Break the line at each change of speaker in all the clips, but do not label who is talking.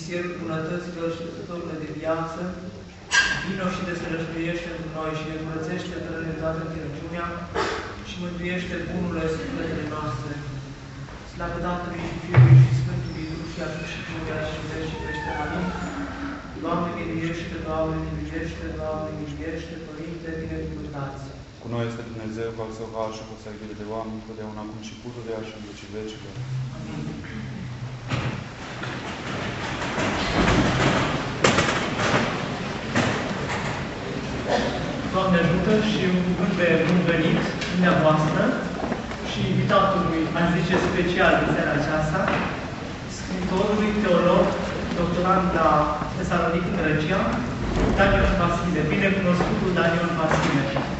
Sierul bunătăților și dătătorule de viață, vino și desălășluiește într noi și ne curățește fără de toată înțelepciunea și mântuiește bunurile sufletele noastre. Slavă Tatălui și Fiului și Sfântului Duh și acum și pururea și în veci și crește. Amin. Doamne miluiește, Doamne miluiește, Doamne miluiește, Părinte, binecuvântați.
Cu noi este Dumnezeu, că al său har și cu servire de oameni, totdeauna acum și pururea și în vecii vecilor.
Amin. Doamne ajută și un cuvânt de bun venit dumneavoastră și invitatului, aș zice special în seara aceasta, scriitorului, teolog, doctorand la Tesalonic în Grecia, Daniel Vasile, binecunoscutul Daniel Vasile.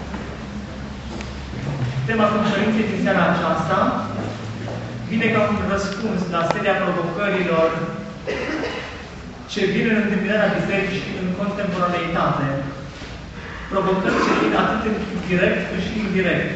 Tema conferinței din seara aceasta vine ca un răspuns la seria provocărilor ce vin în întâmpinarea bisericii în contemporaneitate. Provocări ce vin atât în chip direct cât și indirect.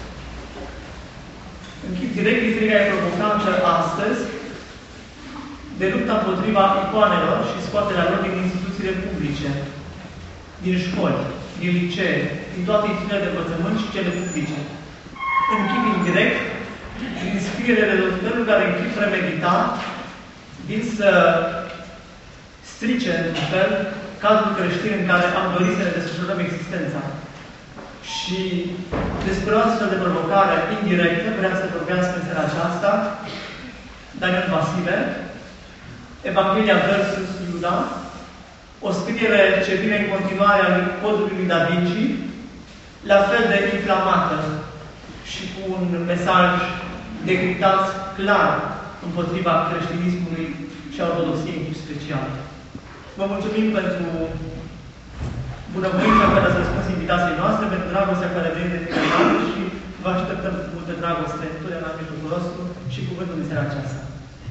În chip direct, biserica e provocată astăzi de lupta împotriva icoanelor și scoaterea lor din instituțiile publice, din școli, din licee, din toate instituțiile de învățământ și cele publice. În chip indirect, din scrierile de felul care în chip premeditat vin să strice, într-un fel, cazul creștin în care am dorit să ne desfășurăm existența. Și despre o astfel de provocare indirectă vrea să vorbească în seara aceasta Daniel Vasile, Evanghelia versus Iuda, o scriere ce vine în continuare a codului lui Da Vinci, la fel de inflamată și cu un mesaj decriptat clar împotriva creștinismului și a ortodoxiei în special. Vă mulțumim pentru bunăvoința care ați răspuns invitației noastre, pentru dragostea care vine de fiecare și vă așteptăm cu multă dragoste întotdeauna în mijlocul nostru și cuvântul din seara aceasta.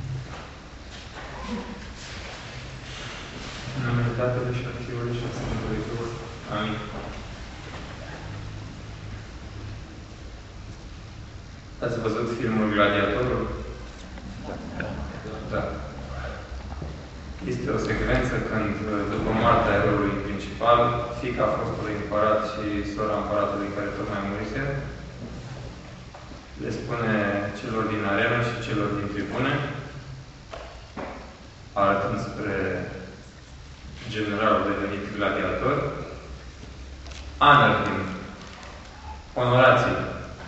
În numele Tatălui și al Fiului și al Sfântului Duh. Amin. Ați văzut filmul Gladiatorul? Da. Este o secvență când, după moartea eroului principal, fiica fostului împărat și sora împăratului care tocmai murise, le spune celor din arenă și celor din tribune, arătând spre generalul devenit gladiator, Anarhim, onorați-l.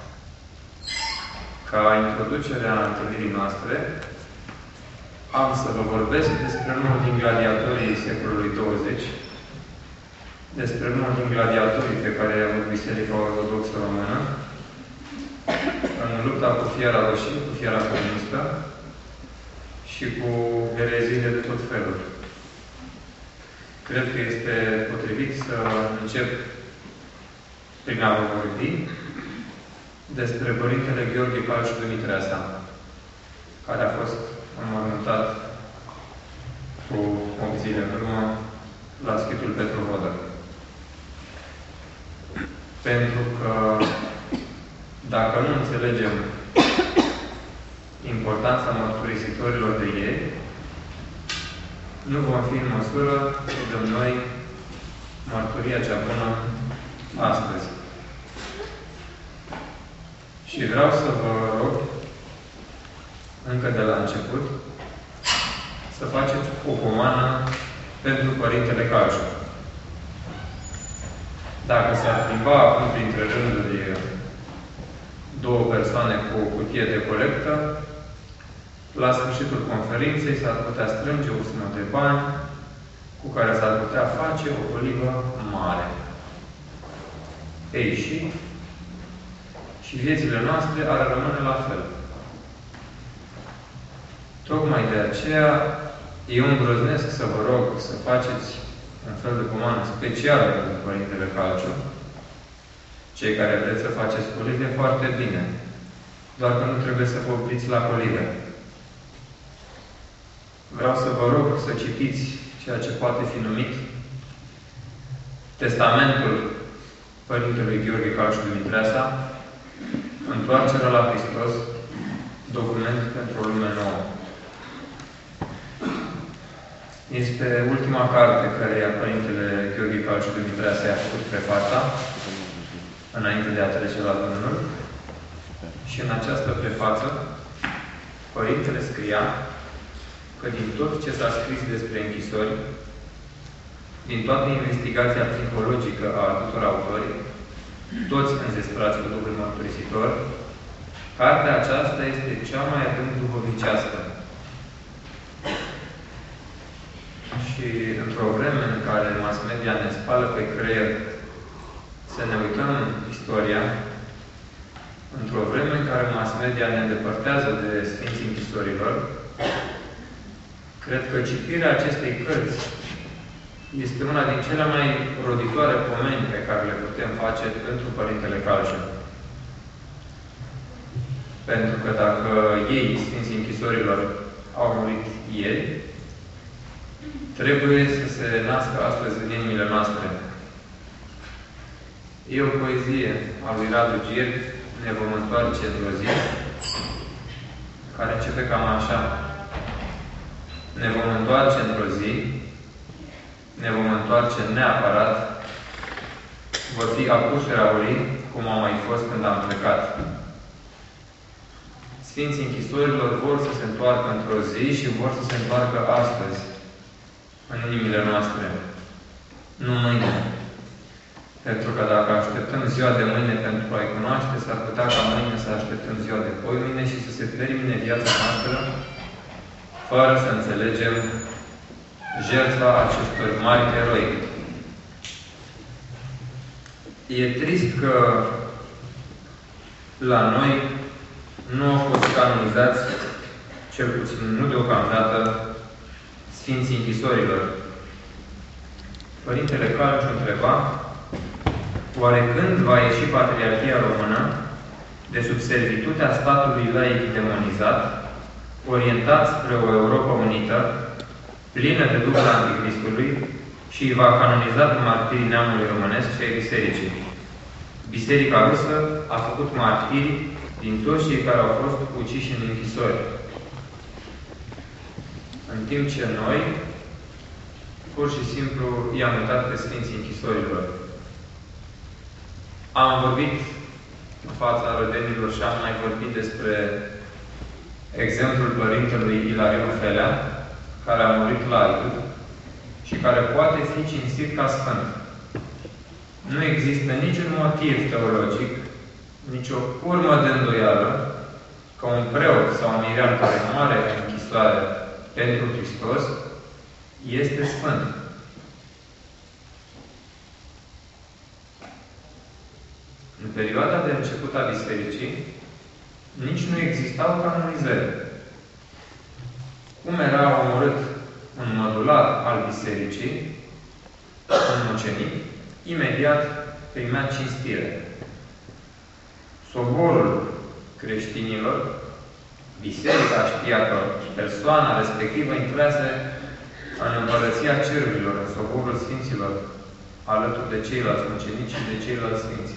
Ca introducerea întâlnirii noastre, am să vă vorbesc despre unul din gladiatorii secolului 20, despre unul din gladiatorii pe care i-a avut Biserica Ortodoxă Română în lupta cu fiara roșie, cu fiara comunistă și cu ereziile de tot felul. Cred că este potrivit să încep prin a vă vorbi despre Părintele Gheorghe Calciu Dumitreasa, care a fost înmormântat cu 8 zile în urmă la Schitul Petru Vodă. Pentru că dacă nu înțelegem importanța mărturisitorilor de ieri, nu vom fi în măsură să dăm noi mărturia cea bună astăzi. Și vreau să vă rog, încă de la început, să faceți o pomană pentru Părintele Calciu. Dacă s-ar plimba acum printre rânduri două persoane cu o cutie de colectă, la sfârșitul conferinței s-ar putea strânge o sumă de bani cu care s-ar putea face o olivă mare. Ei, și viețile noastre ar rămâne la fel. Tocmai de aceea, eu îndrăznesc să vă rog să faceți un fel de pomană specială pentru Părintele Calciu. Cei care vreți să faceți colive, foarte bine. Doar că nu trebuie să vă opriți la colive. Vreau să vă rog să citiți ceea ce poate fi numit Testamentul Părintelui Gheorghe Calciu Dumitreasa, Întoarcerea la Hristos, document pentru o lume nouă. Este ultima carte care Părintele Gheorghe Calciu Dumitrease a făcut prefața, înainte de a trece la Domnul. Și în această prefață, Părintele scria că din tot ce s-a scris despre închisori, din toată investigația psihologică a tuturor autorii, toți înzestrați cu Duhul Mărturisitor, cartea aceasta este cea mai adânc duhovnicească. Și într-o vreme în care mass media ne spală pe creier să ne uităm istoria, într-o vreme în care mass media ne îndepărtează de Sfinții Închisorilor, cred că citirea acestei cărți este una din cele mai roditoare pomeni pe care le putem face pentru Părintele Calciu. Pentru că dacă ei, Sfinții Închisorilor, au murit ieri, trebuie să se nască astăzi în inimile noastre. E o poezie a lui Radu Gir, Ne vom întoarce într-o zi, care începe cam așa. Ne vom întoarce într-o zi, ne vom întoarce neapărat, vor fi apuși raulii, cum au mai fost când am plecat. Sfinții Închisorilor vor să se întoarcă într-o zi și vor să se întoarcă astăzi, în inimile noastre. Nu mâine. Pentru că dacă așteptăm ziua de mâine pentru a-i cunoaște, s-ar putea ca mâine să așteptăm ziua de poimâine și să se termine viața noastră fără să înțelegem jertfa acestor mari eroi. E trist că la noi nu au fost canonizați, cel puțin nu deocamdată, Sfinții Închisorilor. Părintele Calciu întreba: oare când va ieși Patriarhia Română de sub servitutea statului laic demonizat, orientat spre o Europa unită, plină de Duhul Anticristului, și îi va canoniza pe martirii neamului românesc și ai Bisericii? Biserica rusă a făcut martiri din toți cei care au fost uciși în închisori. În timp ce noi, pur și simplu, i-am uitat pe Sfinții Închisorilor. Am vorbit în fața rădenilor și am mai vorbit despre exemplul Părintelui Ilarion Felea, care a murit la Iud și care poate fi cinstit ca sfânt. Nu există niciun motiv teologic, nicio urmă de îndoială că un preot sau un mirean care moare în închisoare pentru Hristos este sfânt. În perioada de început a Bisericii, nici nu existau canonizări. Cum era omorât un mădular al Bisericii, un mucenic, imediat primea cinstire. Soborul creștinilor, Biserica știa că persoana respectivă intrase în Împărăția Cerurilor, în soborul Sfinților, alături de ceilalți mucenici și de ceilalți Sfinți.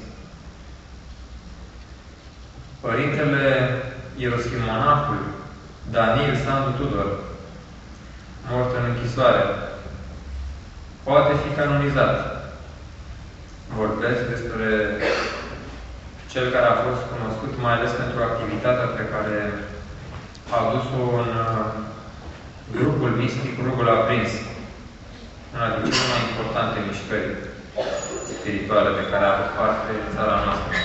Părintele Ieroschimonahul Daniel Sandu Tudor, mort în închisoare, poate fi canonizat. Vorbesc despre cel care a fost cunoscut mai ales pentru activitatea pe care a dus-o în grupul mistic Rugul Aprins, una din cele mai importante mișcări spirituale de care a avut parte în țara noastră.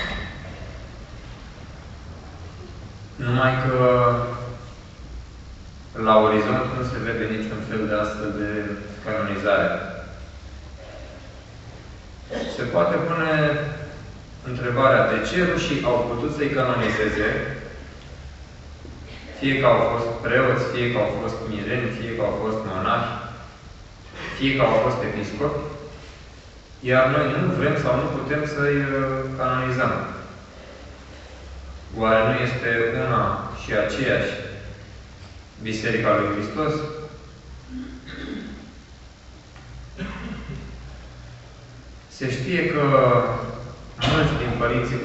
Numai că la orizont nu se vede niciun fel de astfel de canonizare. Se poate pune întrebarea de ce rușii au putut să-i canonizeze, fie că au fost preoți, fie că au fost mireni, fie că au fost monahi, fie că au fost episcopi, iar noi nu vrem sau nu putem să-i canonizăm. Oare nu este una și aceeași Biserica lui Hristos? Se știe că mulți din părinții